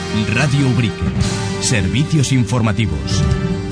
Radio Ubrique. Servicios informativos.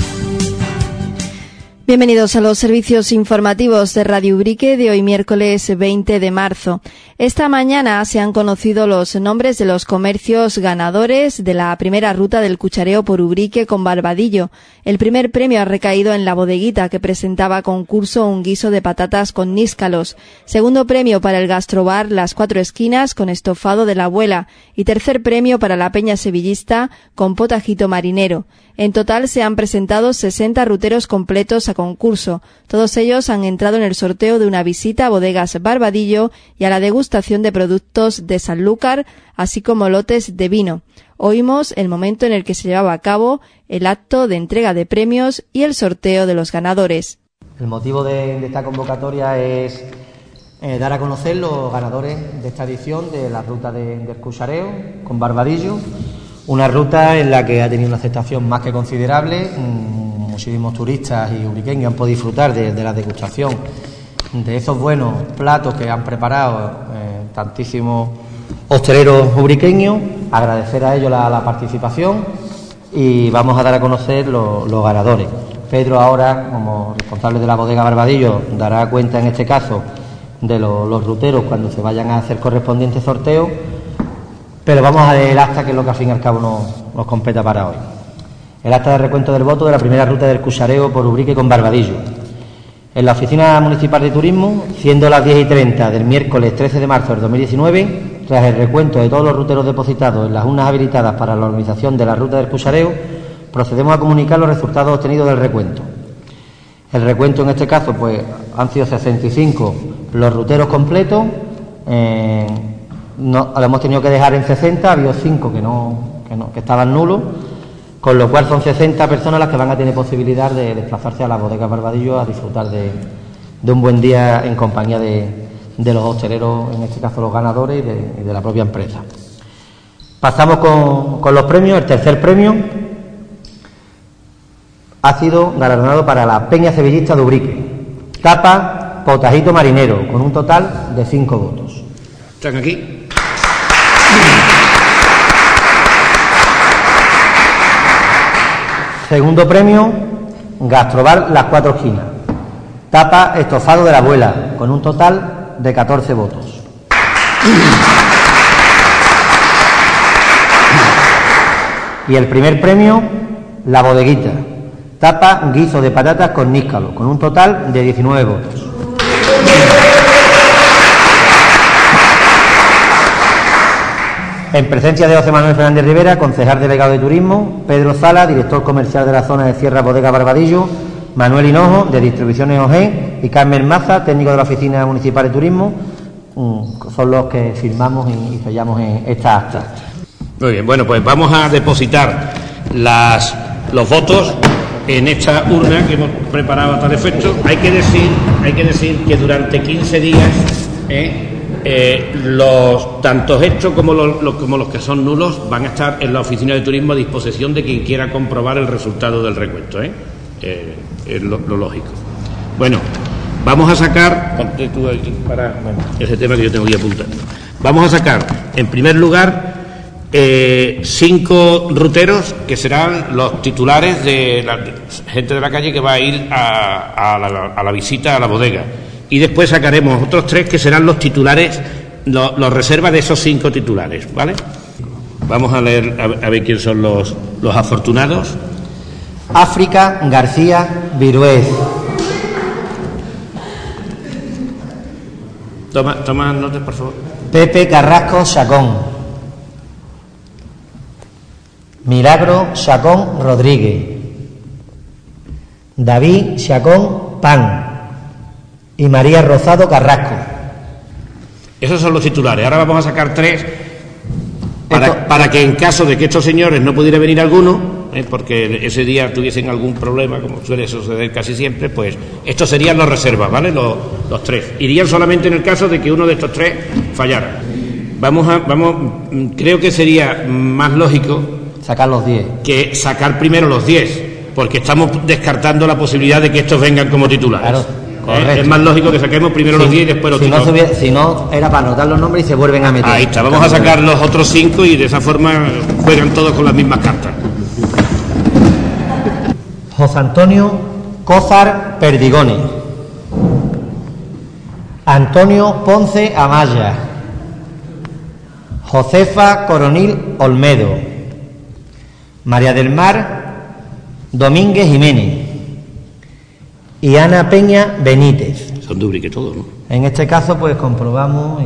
Bienvenidos a los servicios informativos de Radio Ubrique de hoy miércoles 20 de marzo. Esta mañana se han conocido los nombres de los comercios ganadores de la primera ruta del cuchareo por Ubrique con Barbadillo. El primer premio ha recaído en La Bodeguita, que presentaba a concurso un guiso de patatas con níscalos. Segundo premio para el gastrobar Las Cuatro Esquinas con estofado de la abuela. Y tercer premio para la Peña Sevillista con potajito marinero. En total se han presentado 60 ruteros completos a concurso. Todos ellos han entrado en el sorteo de una visita a Bodegas Barbadillo y a la degustación de productos de Sanlúcar, así como lotes de vino. Oímos el momento en el que se llevaba a cabo el acto de entrega de premios y el sorteo de los ganadores. El motivo de esta convocatoria es dar a conocer los ganadores de esta edición de la ruta del cuchareo con Barbadillo. Una ruta en la que ha tenido una aceptación más que considerable. Muchísimos turistas y ubriqueños han podido disfrutar de la degustación de esos buenos platos que han preparado tantísimos hosteleros ubriqueños. Agradecer a ellos la participación y vamos a dar a conocer los ganadores. Pedro ahora, como responsable de la bodega Barbadillo, dará cuenta en este caso de los ruteros cuando se vayan a hacer correspondientes sorteos. Pero vamos a ver el acta, que es lo que al fin y al cabo nos compete para hoy. El acta de recuento del voto de la primera ruta del cuchareo por Ubrique con Barbadillo. En la Oficina Municipal de Turismo, siendo las 10:30 del miércoles 13 de marzo del 2019, tras el recuento de todos los ruteros depositados en las urnas habilitadas para la organización de la ruta del cuchareo, procedemos a comunicar los resultados obtenidos del recuento. El recuento en este caso pues han sido 65 los ruteros completos. Lo hemos tenido que dejar en 60, ha habido 5 que estaban nulos, con lo cual son 60 personas las que van a tener posibilidad de desplazarse a la bodega Barbadillo a disfrutar de un buen día en compañía de los hosteleros, en este caso los ganadores y de la propia empresa. Pasamos con los premios. El tercer premio ha sido galardonado para la Peña Sevillista de Ubrique, tapa potajito marinero, con un total de 5 votos. ¿Están aquí? Segundo premio, gastrobar Las Cuatro Esquinas, tapa estofado de la abuela, con un total de 14 votos. Y el primer premio, La Bodeguita, tapa guiso de patatas con níscalo, con un total de 19 votos. En presencia de José Manuel Fernández Rivera, concejal delegado de Turismo, Pedro Sala, director comercial de la zona de Sierra Bodega Barbadillo, Manuel Hinojo, de Distribuciones OG, y Carmen Maza, técnico de la Oficina Municipal de Turismo, son los que firmamos y sellamos en esta acta. Muy bien, bueno, pues vamos a depositar los votos en esta urna que hemos preparado a tal efecto. Hay que decir que durante 15 días tanto estos como los que son nulos van a estar en la oficina de turismo a disposición de quien quiera comprobar el resultado del recuento. Es lo lógico. Bueno, vamos a sacar, ponte tú aquí para ese tema que yo tengo que apuntar. Vamos a sacar, en primer lugar, 5 ruteros que serán los titulares de la gente de la calle que va a ir a la visita a la bodega. Y después sacaremos otros 3 que serán los titulares, los reservas de esos 5 titulares, ¿vale? Vamos a leer a ver quiénes son los afortunados. África García Virués. Toma notas, por favor. Pepe Carrasco Chacón. Milagro Chacón Rodríguez. David Chacón Pan. Y María Rosado Carrasco. Esos son los titulares. Ahora vamos a sacar 3 para que en caso de que estos señores no pudiera venir alguno, porque ese día tuviesen algún problema, como suele suceder casi siempre, pues estos serían los reservas, ¿vale? Los 3. Irían solamente en el caso de que uno de estos 3 fallara. Creo que sería más lógico sacar los 10. Que sacar primero los 10, porque estamos descartando la posibilidad de que estos vengan como titulares. Claro. Correcto. Es más lógico que saquemos primero los 10 y después los 5. Si no, era para anotar los nombres y se vuelven a meter. Ahí está, vamos a sacar los otros 5 y de esa forma juegan todos con las mismas cartas. José Antonio Cózar Perdigoni, Antonio Ponce Amaya, Josefa Coronil Olmedo, María del Mar Domínguez Jiménez y Ana Peña Benítez. Son de Ubrique todos, ¿no? En este caso, pues comprobamos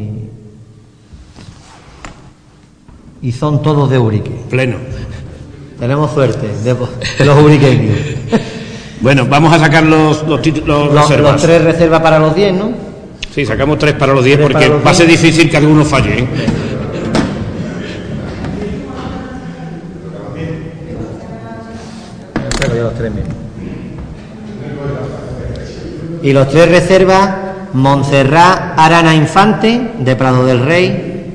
y son todos de Ubrique. Pleno. Tenemos suerte de los ubriqueños. Bueno, vamos a sacar los reservas. Los 3 reservas para los 10, ¿no? Sí, sacamos 3 para los 10 porque los va a ser difícil que alguno falle, ¿eh? Los 3 mismos. Y los 3 reservas: Montserrat Arana Infante, de Prado del Rey;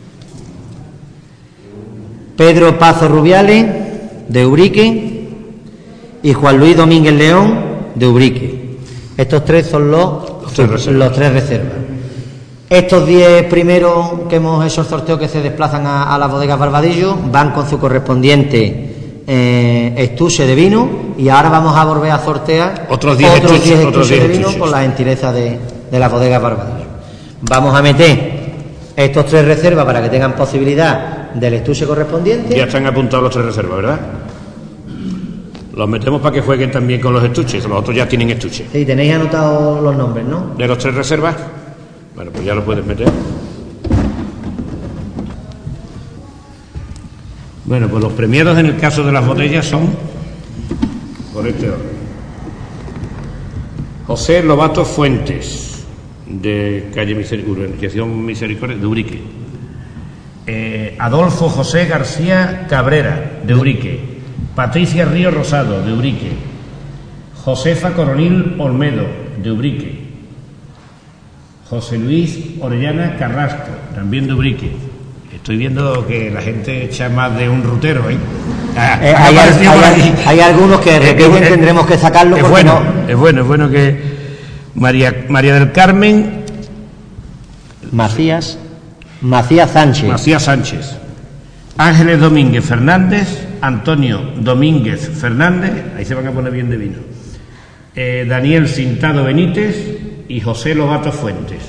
Pedro Pazo Rubiales, de Ubrique; y Juan Luis Domínguez León, de Ubrique. Estos 3 son los 3 reservas. Estos 10 primeros que hemos hecho el sorteo, que se desplazan a las bodegas Barbadillo, van con su correspondiente estuche de vino, y ahora vamos a volver a sortear otros 10 estuches de vino por la gentileza de las bodegas Barbadillo. Vamos a meter estos 3 reservas para que tengan posibilidad del estuche correspondiente. Ya están apuntados los 3 reservas, ¿verdad? Los metemos para que jueguen también con los estuches. Los otros ya tienen estuche. Sí, tenéis anotados los nombres, ¿no? ¿De los 3 reservas? Bueno, pues ya lo puedes meter. Bueno, pues los premiados en el caso de las botellas son, por este orden: José Lobato Fuentes, de calle Urbanización Misericordia, de Ubrique; Adolfo José García Cabrera, de Ubrique; Patricia Río Rosado, de Ubrique; Josefa Coronil Olmedo, de Ubrique; José Luis Orellana Carrasco, también de Ubrique. Estoy viendo que la gente echa más de un rutero, ¿eh? Hay algunos que repiten, tendremos que sacarlo. Es bueno que María del Carmen Macías Sánchez, Ángeles Domínguez Fernández, Antonio Domínguez Fernández, ahí se van a poner bien de vino, Daniel Cintado Benítez y José Lobato Fuentes.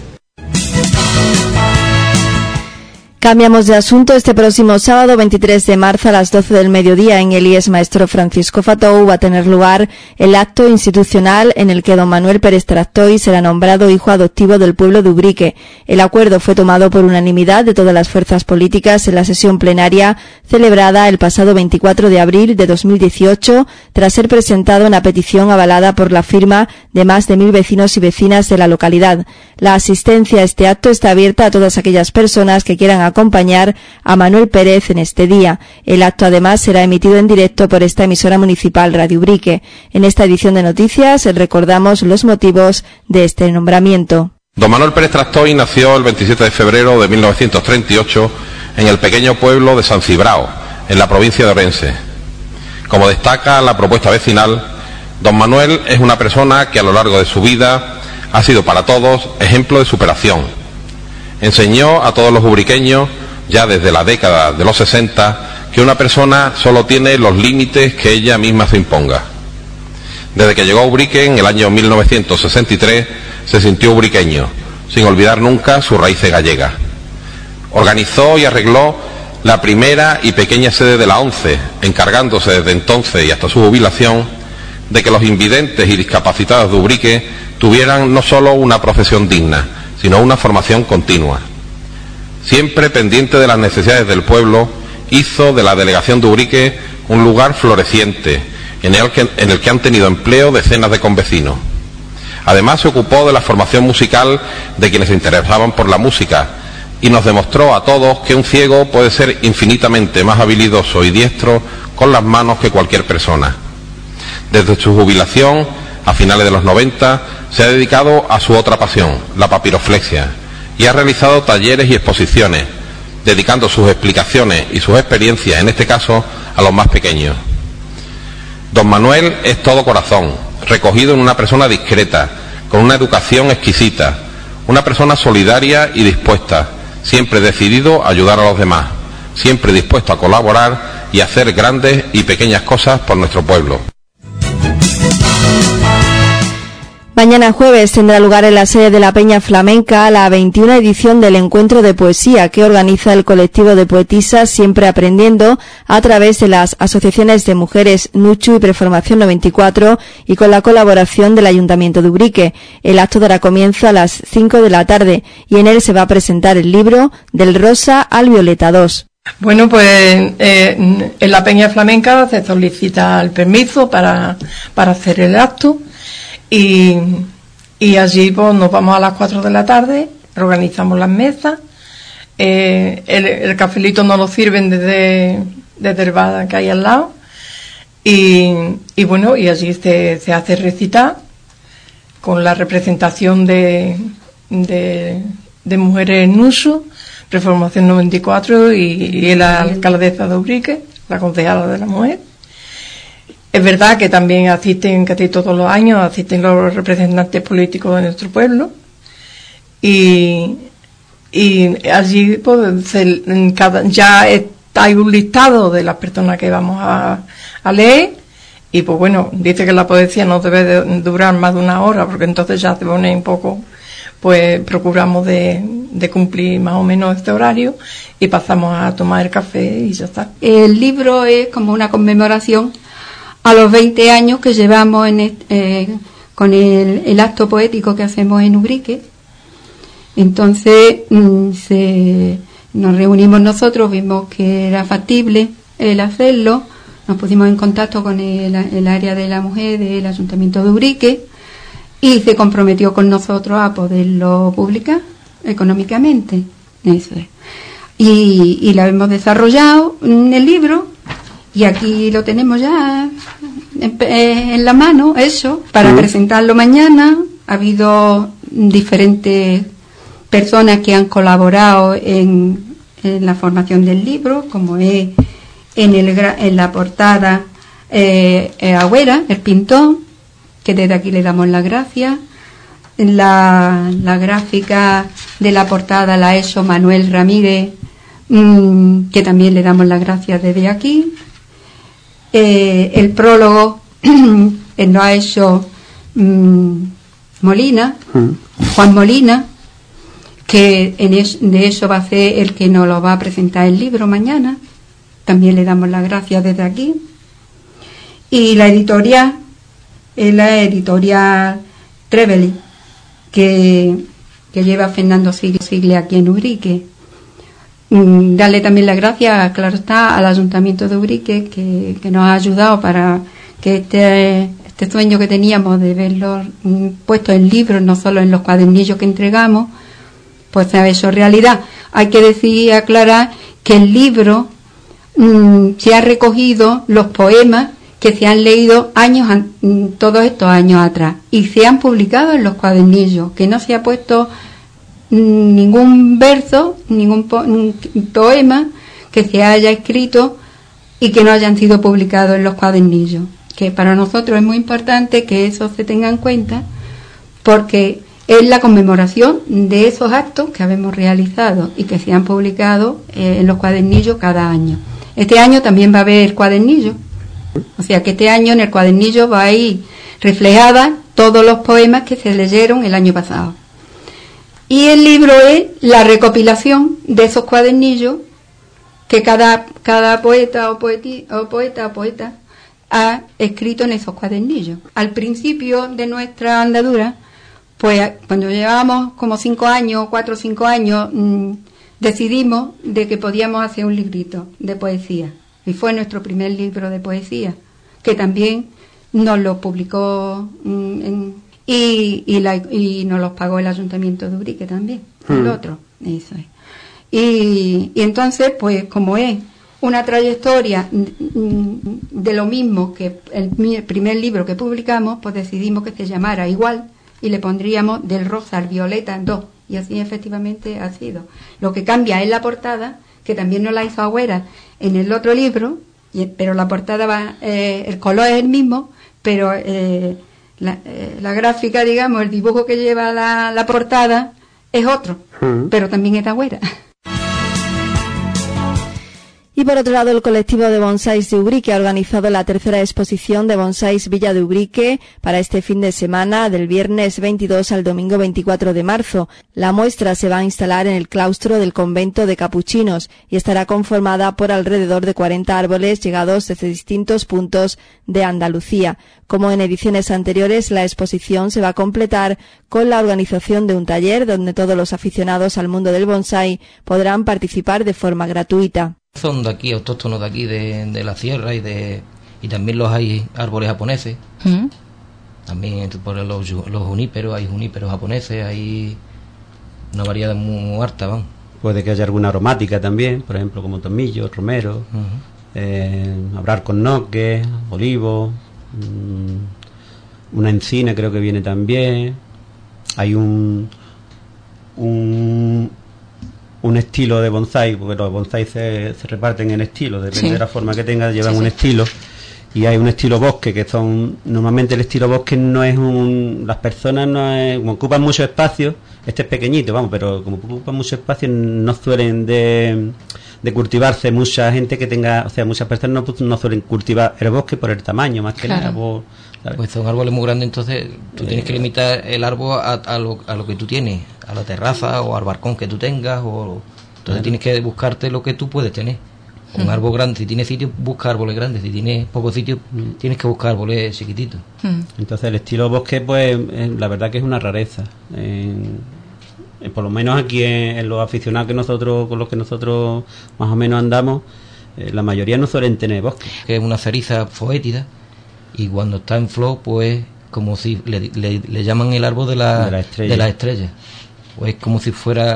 Cambiamos de asunto. Este próximo sábado 23 de marzo a las 12 del mediodía en el IES Maestro Francisco Fatou va a tener lugar el acto institucional en el que don Manuel Pérez Tractoy será nombrado hijo adoptivo del pueblo de Ubrique. El acuerdo fue tomado por unanimidad de todas las fuerzas políticas en la sesión plenaria celebrada el pasado 24 de abril de 2018, tras ser presentada una petición avalada por la firma de más de 1000 vecinos y vecinas de la localidad. La asistencia a este acto está abierta a todas aquellas personas que quieran acompañar a Manuel Pérez en este día. El acto además será emitido en directo por esta emisora municipal Radio Ubrique. En esta edición de noticias recordamos los motivos de este nombramiento. Don Manuel Pérez Tractoy nació el 27 de febrero de 1938 en el pequeño pueblo de San Cibrao, en la provincia de Orense. Como destaca la propuesta vecinal, don Manuel es una persona que a lo largo de su vida ha sido para todos ejemplo de superación. Enseñó a todos los ubriqueños, ya desde la década de los 60, que una persona solo tiene los límites que ella misma se imponga. Desde que llegó a Ubrique en el año 1963, se sintió ubriqueño, sin olvidar nunca sus raíces gallegas. Organizó y arregló la primera y pequeña sede de la ONCE, encargándose desde entonces y hasta su jubilación de que los invidentes y discapacitados de Ubrique tuvieran no solo una profesión digna, sino una formación continua. Siempre pendiente de las necesidades del pueblo, hizo de la delegación de Ubrique un lugar floreciente, en el que han tenido empleo decenas de convecinos. Además se ocupó de la formación musical de quienes se interesaban por la música y nos demostró a todos que un ciego puede ser infinitamente más habilidoso y diestro con las manos que cualquier persona. Desde su jubilación, a finales de los 90, se ha dedicado a su otra pasión, la papiroflexia, y ha realizado talleres y exposiciones, dedicando sus explicaciones y sus experiencias, en este caso, a los más pequeños. Don Manuel es todo corazón, recogido en una persona discreta, con una educación exquisita, una persona solidaria y dispuesta, siempre decidido a ayudar a los demás, siempre dispuesto a colaborar y hacer grandes y pequeñas cosas por nuestro pueblo. Mañana jueves tendrá lugar en la sede de la Peña Flamenca la 21ª edición del Encuentro de Poesía que organiza el colectivo de poetisas Siempre Aprendiendo a través de las asociaciones de mujeres Nuchu y Preformación 94 y con la colaboración del Ayuntamiento de Ubrique. El acto dará comienzo a las 5 de la tarde y en él se va a presentar el libro Del Rosa al Violeta 2. Bueno, pues en la Peña Flamenca se solicita el permiso para hacer el acto. Y allí pues nos vamos a las 4 de la tarde, organizamos las mesas, el cafelito nos lo sirven desde el bar que hay al lado y bueno, y allí se hace recitar con la representación de mujeres Nusu, Preformación 94 y la alcaldesa de Ubrique, la concejala de la mujer. Es verdad que también asisten casi todos los años, asisten los representantes políticos de nuestro pueblo y allí pues ya hay un listado de las personas que vamos a leer y pues bueno, dice que la poesía no debe de durar más de una hora porque entonces ya se pone un poco, pues procuramos de cumplir más o menos este horario y pasamos a tomar el café y ya está. El libro es como una conmemoración a los 20 años que llevamos con el acto poético que hacemos en Ubrique. Entonces nos reunimos nosotros, vimos que era factible el hacerlo, nos pusimos en contacto con el área de la mujer del Ayuntamiento de Ubrique y se comprometió con nosotros a poderlo publicar económicamente. Eso es. Y lo hemos desarrollado en el libro. Y aquí lo tenemos ya en la mano, eso, para presentarlo mañana. Ha habido diferentes personas que han colaborado en la formación del libro, como es en la portada Agüera, el pintor, que desde aquí le damos las gracias. En la gráfica de la portada la ha hecho Manuel Ramírez, que también le damos las gracias desde aquí. El prólogo lo ha hecho Molina, Juan Molina, que de eso va a ser el que nos lo va a presentar el libro mañana. También le damos las gracias desde aquí. Y la editorial es la editorial Trevelin, que lleva Fernando Sigle aquí en Ubrique. Darle también las gracias, claro está, al Ayuntamiento de Ubrique que nos ha ayudado para que este sueño que teníamos de verlo puesto en libros, no solo en los cuadernillos que entregamos, pues se ha hecho realidad. Hay que decir, aclarar que el libro se ha recogido los poemas que se han leído todos estos años atrás y se han publicado en los cuadernillos, que no se ha puesto ningún verso, ningún poema que se haya escrito y que no hayan sido publicados en los cuadernillos, que para nosotros es muy importante que eso se tenga en cuenta porque es la conmemoración de esos actos que habemos realizado y que se han publicado en los cuadernillos cada año. Este año también va a haber cuadernillo, o sea que este año en el cuadernillo va a ir reflejada todos los poemas que se leyeron el año pasado. Y el libro es la recopilación de esos cuadernillos que cada poeta o poeta ha escrito en esos cuadernillos. Al principio de nuestra andadura, pues cuando llevábamos como 4 o 5 años, decidimos de que podíamos hacer un librito de poesía. Y fue nuestro primer libro de poesía, que también nos lo publicó y nos los pagó el Ayuntamiento de Ubrique también, el otro, eso es. Y entonces, pues como es una trayectoria de lo mismo que el primer libro que publicamos, pues decidimos que se llamara igual y le pondríamos Del Rosa al Violeta 2, y así efectivamente ha sido. Lo que cambia es la portada, que también nos la hizo Agüera en el otro libro, pero la portada el color es el mismo, pero la gráfica, digamos, el dibujo que lleva la portada es otro, pero también es de Agüera. Y por otro lado, el colectivo de bonsáis de Ubrique ha organizado la tercera exposición de bonsáis Villa de Ubrique para este fin de semana, del viernes 22 al domingo 24 de marzo. La muestra se va a instalar en el claustro del convento de capuchinos y estará conformada por alrededor de 40 árboles llegados desde distintos puntos de Andalucía. Como en ediciones anteriores, la exposición se va a completar con la organización de un taller donde todos los aficionados al mundo del bonsái podrán participar de forma gratuita. Son de aquí, autóctonos de aquí, de la sierra, y también los hay árboles japoneses. También por los juníperos, hay juníperos japoneses, hay una variedad muy harta, vamos. Puede que haya alguna aromática también, por ejemplo, como tomillo, romero, habrá alcornoque, olivo, una encina creo que viene también. Hay un estilo de bonsái, porque los bonsái se reparten en estilos, depende de la forma que tenga, llevan un estilo, y hay un estilo bosque, que son, normalmente el estilo bosque no es las personas como ocupan mucho espacio, este es pequeñito, vamos, pero como ocupan mucho espacio no suelen de cultivarse mucha gente que tenga, o sea, muchas personas no suelen cultivar el bosque por el tamaño, más que nada, ¿sabes? Pues son árboles muy grandes, entonces tú tienes que limitar el árbol a lo que tú tienes, a la terraza o al balcón que tú tengas, entonces tienes que buscarte lo que tú puedes tener. Un árbol grande, si tienes sitio, busca árboles grandes, si tienes poco sitio, tienes que buscar árboles chiquititos. Entonces el estilo bosque, pues la verdad que es una rareza. Por lo menos aquí en los aficionados con los que nosotros más o menos andamos, la mayoría no suelen tener bosque. Que es una ceriza foétida, y cuando está en flor, pues como si le llaman el árbol de la estrella. O es como si fuera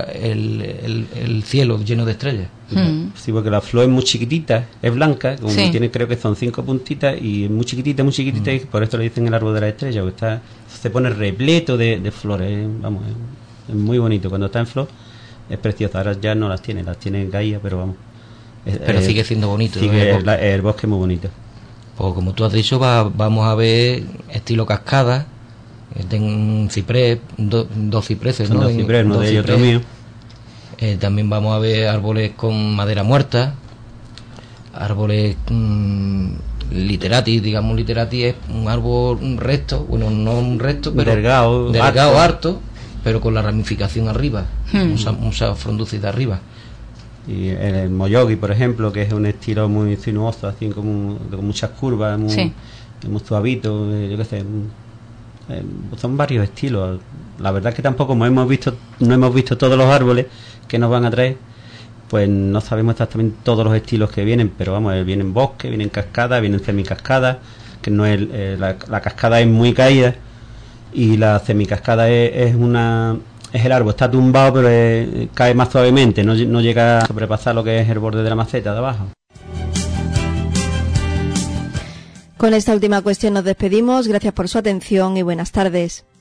el cielo lleno de estrellas. Sí, porque la flor es muy chiquitita, es blanca, como tiene, creo que son 5 puntitas, y es muy chiquitita, y por esto le dicen el árbol de la estrella, porque se pone repleto de flores, vamos, es muy bonito. Cuando está en flor es precioso. Ahora ya no las tiene caídas, pero vamos. Pero sigue siendo bonito. Sigue el bosque muy bonito. Pues como tú has dicho, vamos a ver estilo cascada, un ciprés, dos cipreses, ¿no? Dos ciprés, uno de ellos otro mío. También vamos a ver árboles con madera muerta, árboles literati, digamos. Literati es un árbol recto, bueno, no un recto, pero delgado, harto, pero con la ramificación arriba, mucha frondosidad arriba. Y el moyogi, por ejemplo, que es un estilo muy sinuoso, así como con muchas curvas, muy suavito, yo qué sé, son varios estilos. La verdad es que tampoco no hemos visto todos los árboles que nos van a traer, pues no sabemos exactamente todos los estilos que vienen, pero vamos, vienen bosque, vienen cascadas, vienen semicascadas, que no es la cascada es muy caída, y la semicascada es el árbol está tumbado, pero cae más suavemente, no llega a sobrepasar lo que es el borde de la maceta de abajo. Con esta última cuestión nos despedimos. Gracias por su atención y buenas tardes.